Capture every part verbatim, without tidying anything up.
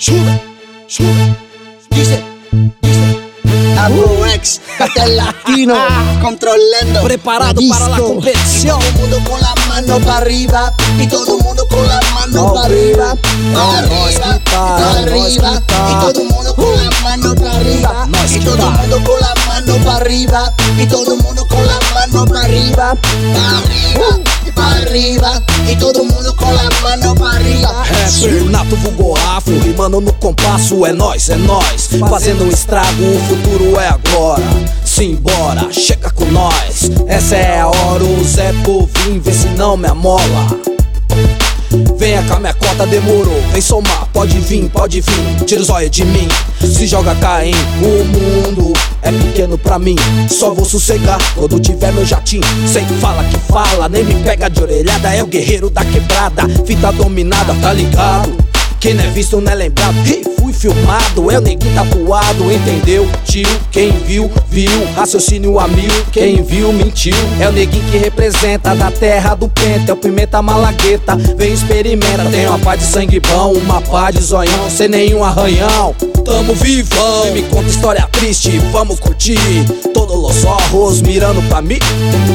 Sube, sube, dice, dice. Afroex, Cartel Latino, controlando. Preparado disco. para la competición. Y todo el mundo con la mano para arriba. Y todo el mundo con la mano para arriba. Para arriba, para arriba. Y todo el mundo con la mano para arriba. Y todo el mundo con la mano para arriba. Y todo el mundo con la mano para arriba. Para arriba, para arriba. E todo mundo com a mano para arriba. Rapper nato vulgo afro, rimando no compasso. É nóis, é nóis, fazendo um estrago. O futuro é agora, simbora, chega com nós. Essa é a hora, o Zé Povinho, vê se não me amola. Venha com a minha cota, demorou. Vem somar, pode vir, pode vir. Tira os olhos de mim, se joga Caim. O mundo é pequeno pra mim, só vou sossegar quando tiver meu jatinho. Sem fala que fala, nem me pega de orelhada. É o guerreiro da quebrada, fita dominada, tá ligado? Quem não é visto não é lembrado. Hey, fui filmado, é o neguinho tatuado, entendeu? Tio, quem viu, viu. Raciocínio a mil, quem viu, mentiu. É o neguinho que representa da terra do penta. É o pimenta malagueta, vem experimenta. Tem uma pá de sangue bom, uma pá de zoião, sem nenhum arranhão. Tamo vivão, me conta história triste, vamos curtir. Todos os ojos mirando pra mim.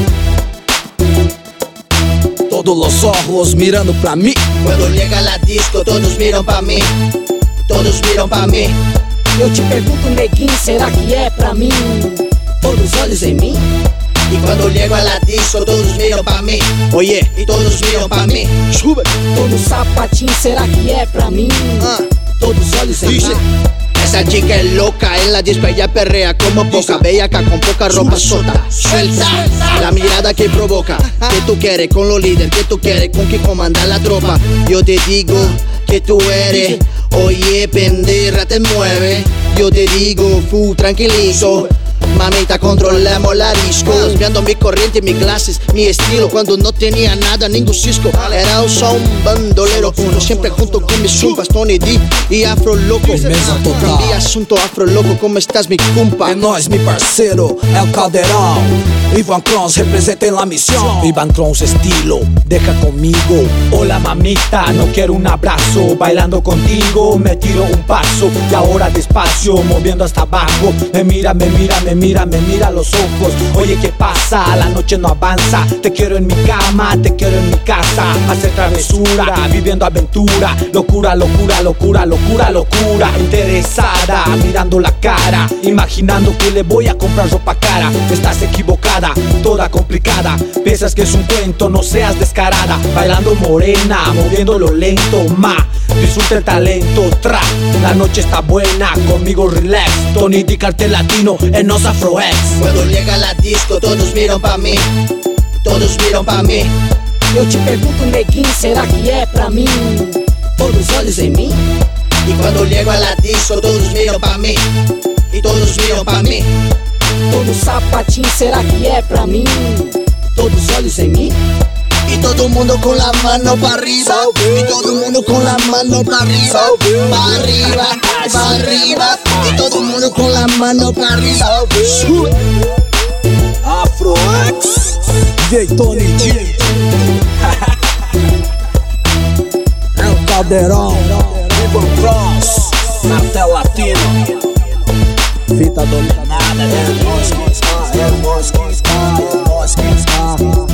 Todos os ojos mirando pra mim. Quando chega la disco, todos miram pra mim. Todos miram pra mim. Eu te pergunto, neguinho, será que é pra mim? Todos os olhos em mim. E quando chego a la disco, todos miram pra mim. Oye, e todos miram pra mim. Sube. Todo sapatinho, será que é pra mim? Ah. Todos os olhos em mim. Esa chica es loca, en la disco ella perrea como poca. Bellaca con poca ropa sota. Suelta la mirada que provoca. Que tú quieres con los líderes, que tú quieres con que comanda la tropa. Yo te digo que tú eres, oye pendeja te mueve. Yo te digo, fu tranquilito. Mamita, controlamos la disco. Desviando mi corriente, mis clases, mi estilo. Cuando no tenía nada, ningún cisco. Era só un bandolero uno. Siempre junto con mis zumpas, Tony D y Afro Loco. Total. E assunto Afro Loco, como estás, mi cumpa? É nóis, mi parceiro, é o Caldeirão. Ivan Crons representa la misión. Ivan Crons estilo, deja conmigo. Hola mamita, no quiero un abrazo. Bailando contigo, me tiro un paso. Y ahora despacio, moviendo hasta abajo. Me mira, me mira, me mira, me mira a los ojos. Oye, ¿qué pasa? La noche no avanza. Te quiero en mi cama, te quiero en mi casa. Hacer travesura, viviendo aventura. Locura, locura, locura, locura, locura. Interesada, mirando la cara. Imaginando que le voy a comprar ropa cara. Estás equivocada, toda complicada. Piensas que es un cuento, no seas descarada. Bailando morena, moviéndolo lento, ma. Disfruta el talento, tra. La noche está buena, conmigo relax. Tony D, Cartel Latino, en Nos Afroex. Cuando llega la disco, todos miram pra mim. Todos miram pra mim. Eu te pergunto, neguinho, será que é pra mim? Todos os olhos em mim. E quando chego a la disco, todos miram pra mim. E todos miram pra mim. Todo sapatinho, será que é pra mim? Todos os olhos em mim. E todo mundo com la mano para arriba. E todo mundo com la mano para arriba. Para arriba, para arriba. E todo mundo com la mano para arriba. Afroex, D J Tony D. É o Caldeirão, Ivan Crons, Cartel Latino. Fita dominada, é nós que está, é nós que está, é nós que está.